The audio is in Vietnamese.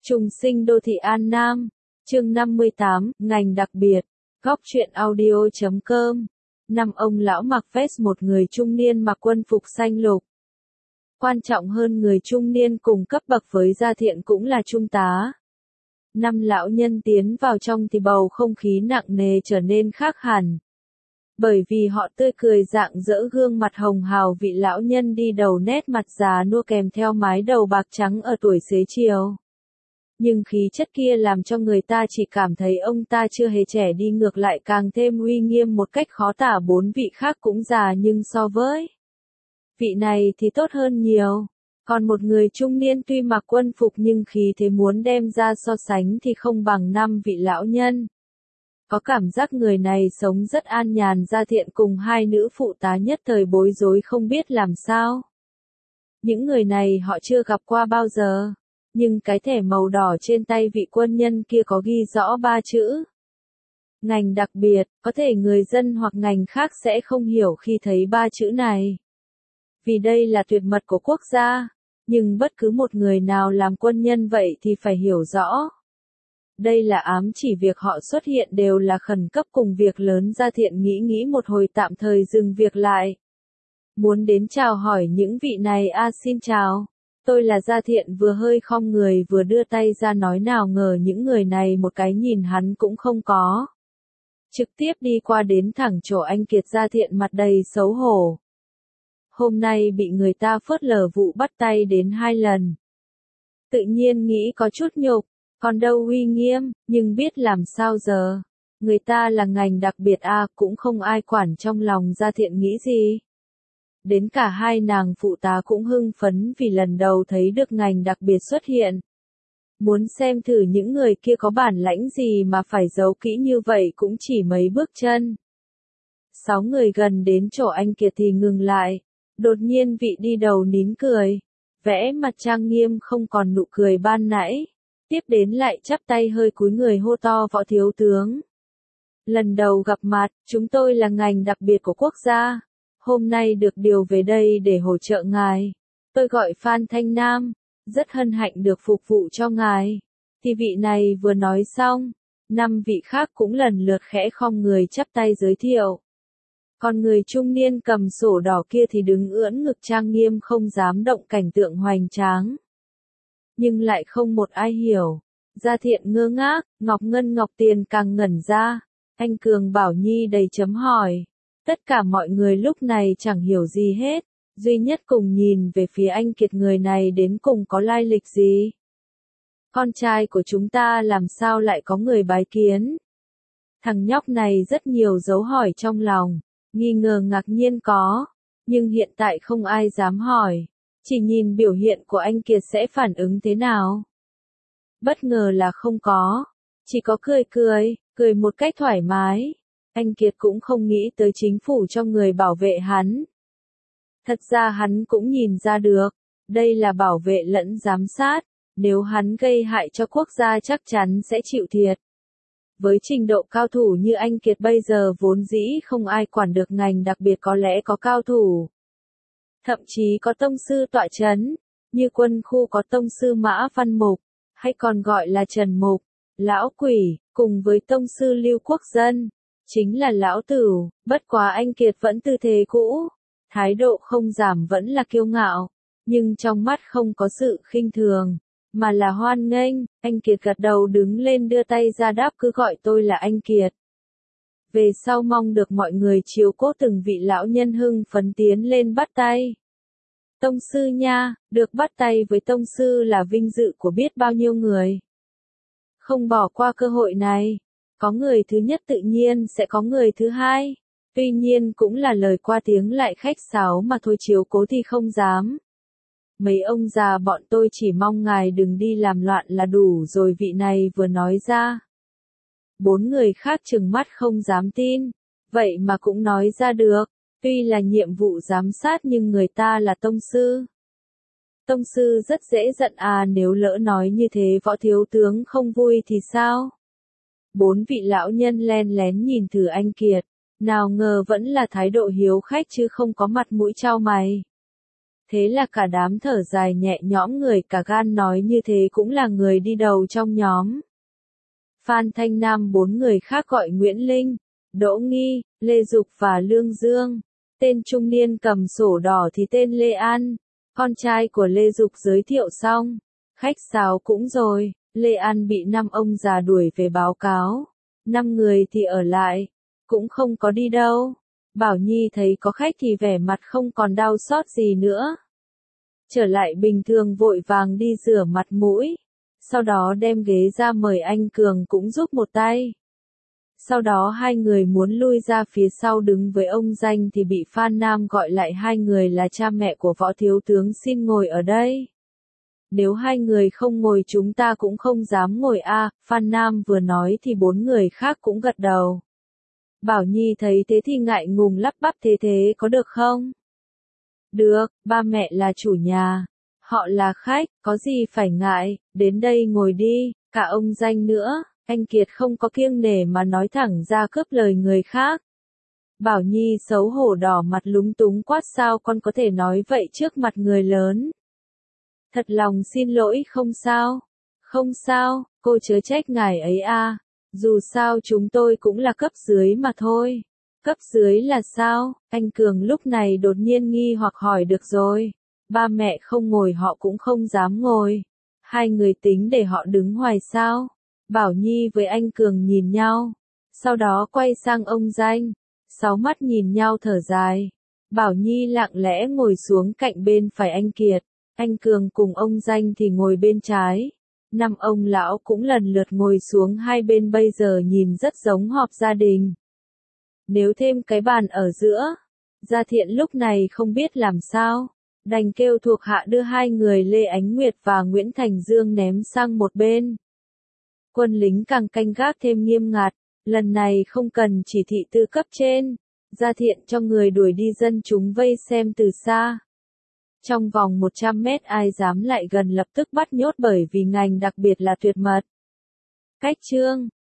Trùng sinh đô thị An Nam, chương 58, ngành đặc biệt, góc truyện audio.com. Năm ông lão mặc vest, một người trung niên mặc quân phục xanh lục. Quan trọng hơn, người trung niên cùng cấp bậc với Gia Thiện cũng là trung tá. Năm lão nhân tiến vào trong thì bầu không khí nặng nề trở nên khác hẳn. Bởi vì họ tươi cười rạng rỡ, gương mặt hồng hào. Vị lão nhân đi đầu nét mặt già nua kèm theo mái đầu bạc trắng ở tuổi xế chiều. Nhưng khí chất kia làm cho người ta chỉ cảm thấy ông ta chưa hề trẻ đi, ngược lại càng thêm uy nghiêm một cách khó tả. Bốn vị khác cũng già nhưng so với vị này thì tốt hơn nhiều. Còn một người trung niên tuy mặc quân phục nhưng khí thế muốn đem ra so sánh thì không bằng năm vị lão nhân. Có cảm giác người này sống rất an nhàn. Gia Thiện cùng hai nữ phụ tá nhất thời bối rối không biết làm sao. Những người này họ chưa gặp qua bao giờ. Nhưng cái thẻ màu đỏ trên tay vị quân nhân kia có ghi rõ 3 chữ. Ngành đặc biệt, có thể người dân hoặc ngành khác sẽ không hiểu khi thấy 3 chữ này. Vì đây là tuyệt mật của quốc gia, nhưng bất cứ một người nào làm quân nhân vậy thì phải hiểu rõ. Đây là ám chỉ việc họ xuất hiện đều là khẩn cấp cùng việc lớn. Gia Thiện nghĩ một hồi tạm thời dừng việc lại. Muốn đến chào hỏi những vị này. Xin chào. Tôi là Gia Thiện, vừa hơi khom người vừa đưa tay ra nói, nào ngờ những người này một cái nhìn hắn cũng không có. Trực tiếp đi qua đến thẳng chỗ anh Kiệt. Gia Thiện mặt đầy xấu hổ. Hôm nay bị người ta phớt lờ vụ bắt tay đến 2 lần. Tự nhiên nghĩ có chút nhục, còn đâu uy nghiêm, nhưng biết làm sao giờ. Người ta là ngành đặc biệt cũng không ai quản trong lòng Gia Thiện nghĩ gì. Đến cả hai nàng phụ tá cũng hưng phấn vì lần đầu thấy được ngành đặc biệt xuất hiện. Muốn xem thử những người kia có bản lãnh gì mà phải giấu kỹ như vậy cũng chỉ mấy bước chân. 6 người gần đến chỗ anh Kiệt thì ngừng lại. Đột nhiên vị đi đầu nín cười. Vẽ mặt trang nghiêm không còn nụ cười ban nãy. Tiếp đến lại chắp tay hơi cúi người hô to, Võ thiếu tướng. Lần đầu gặp mặt, chúng tôi là ngành đặc biệt của quốc gia. Hôm nay được điều về đây để hỗ trợ ngài. Tôi gọi Phan Thanh Nam, rất hân hạnh được phục vụ cho ngài. Thì vị này vừa nói xong, 5 vị khác cũng lần lượt khẽ khom người chắp tay giới thiệu. Còn người trung niên cầm sổ đỏ kia thì đứng ưỡn ngực trang nghiêm không dám động, cảnh tượng hoành tráng. Nhưng lại không một ai hiểu. Gia Thiện ngơ ngác, Ngọc Ngân Ngọc Tiền càng ngẩn ra. Anh Cường Bảo Nhi đầy chấm hỏi. Tất cả mọi người lúc này chẳng hiểu gì hết, duy nhất cùng nhìn về phía anh Kiệt, người này đến cùng có lai lịch gì? Con trai của chúng ta làm sao lại có người bái kiến? Thằng nhóc này rất nhiều dấu hỏi trong lòng, nghi ngờ ngạc nhiên có, nhưng hiện tại không ai dám hỏi, chỉ nhìn biểu hiện của anh Kiệt sẽ phản ứng thế nào. Bất ngờ là không có, chỉ có cười một cách thoải mái. Anh Kiệt cũng không nghĩ tới chính phủ cho người bảo vệ hắn. Thật ra hắn cũng nhìn ra được, đây là bảo vệ lẫn giám sát, nếu hắn gây hại cho quốc gia chắc chắn sẽ chịu thiệt. Với trình độ cao thủ như anh Kiệt bây giờ vốn dĩ không ai quản được, ngành đặc biệt có lẽ có cao thủ. Thậm chí có tông sư tọa chấn, như quân khu có tông sư Mã Văn Mục, hay còn gọi là Trần Mục, Lão Quỷ, cùng với tông sư Lưu Quốc Dân. Chính là Lão Tửu, bất quá anh Kiệt vẫn tư thế cũ, thái độ không giảm, vẫn là kiêu ngạo, nhưng trong mắt không có sự khinh thường, mà là hoan nghênh. Anh Kiệt gật đầu đứng lên đưa tay ra đáp, cứ gọi tôi là anh Kiệt. Về sau mong được mọi người chiếu cố. Từng vị lão nhân hưng phấn tiến lên bắt tay. Tông sư nha, được bắt tay với tông sư là vinh dự của biết bao nhiêu người. Không bỏ qua cơ hội này. Có người thứ nhất tự nhiên sẽ có người thứ hai. Tuy nhiên cũng là lời qua tiếng lại khách sáo mà thôi, chiếu cố thì không dám. Mấy ông già bọn tôi chỉ mong ngài đừng đi làm loạn là đủ rồi, vị này vừa nói ra. 4 người khác trừng mắt không dám tin. Vậy mà cũng nói ra được. Tuy là nhiệm vụ giám sát nhưng người ta là tông sư. Tông sư rất dễ giận nếu lỡ nói như thế Võ thiếu tướng không vui thì sao? 4 vị lão nhân len lén nhìn thử anh Kiệt, nào ngờ vẫn là thái độ hiếu khách chứ không có mặt mũi trao mày. Thế là cả đám thở dài nhẹ nhõm, người cả gan nói như thế cũng là người đi đầu trong nhóm. Phan Thanh Nam, 4 người khác gọi Nguyễn Linh, Đỗ Nghi, Lê Dục và Lương Dương. Tên trung niên cầm sổ đỏ thì tên Lê An, con trai của Lê Dục giới thiệu xong. Khách sáo cũng rồi, Lê An bị 5 ông già đuổi về báo cáo. 5 người thì ở lại, cũng không có đi đâu. Bảo Nhi thấy có khách thì vẻ mặt không còn đau xót gì nữa. Trở lại bình thường, vội vàng đi rửa mặt mũi. Sau đó đem ghế ra mời anh Cường cũng giúp một tay. Sau đó hai người muốn lui ra phía sau đứng với ông Danh thì bị Phan Nam gọi lại, hai người là cha mẹ của Võ thiếu tướng xin ngồi ở đây. Nếu hai người không ngồi chúng ta cũng không dám ngồi a. Phan Nam vừa nói thì 4 người khác cũng gật đầu. Bảo Nhi thấy thế thì ngại ngùng lắp bắp, thế có được không? Được, ba mẹ là chủ nhà, họ là khách, có gì phải ngại, đến đây ngồi đi. Cả ông Danh nữa, anh Kiệt không có kiêng nể mà nói thẳng ra cướp lời người khác. Bảo Nhi xấu hổ đỏ mặt lúng túng quát, sao con có thể nói vậy trước mặt người lớn? Thật lòng xin lỗi. Không sao, cô chớ trách ngài ấy a. Dù sao chúng tôi cũng là cấp dưới mà thôi. Cấp dưới là sao? Anh Cường lúc này đột nhiên nghi hoặc hỏi, được rồi. Ba mẹ không ngồi họ cũng không dám ngồi. Hai người tính để họ đứng hoài sao? Bảo Nhi với anh Cường nhìn nhau. Sau đó quay sang ông Danh. 6 mắt nhìn nhau thở dài. Bảo Nhi lặng lẽ ngồi xuống cạnh bên phải anh Kiệt. Anh Cường cùng ông Danh thì ngồi bên trái. 5 ông lão cũng lần lượt ngồi xuống hai bên, bây giờ nhìn rất giống họp gia đình. Nếu thêm cái bàn ở giữa, Gia Thiện lúc này không biết làm sao, đành kêu thuộc hạ đưa hai người Lê Ánh Nguyệt và Nguyễn Thành Dương ném sang một bên. Quân lính càng canh gác thêm nghiêm ngặt, lần này không cần chỉ thị từ cấp trên, Gia Thiện cho người đuổi đi, dân chúng vây xem từ xa. Trong vòng 100 mét ai dám lại gần lập tức bắt nhốt, bởi vì ngành đặc biệt là tuyệt mật. Cách chương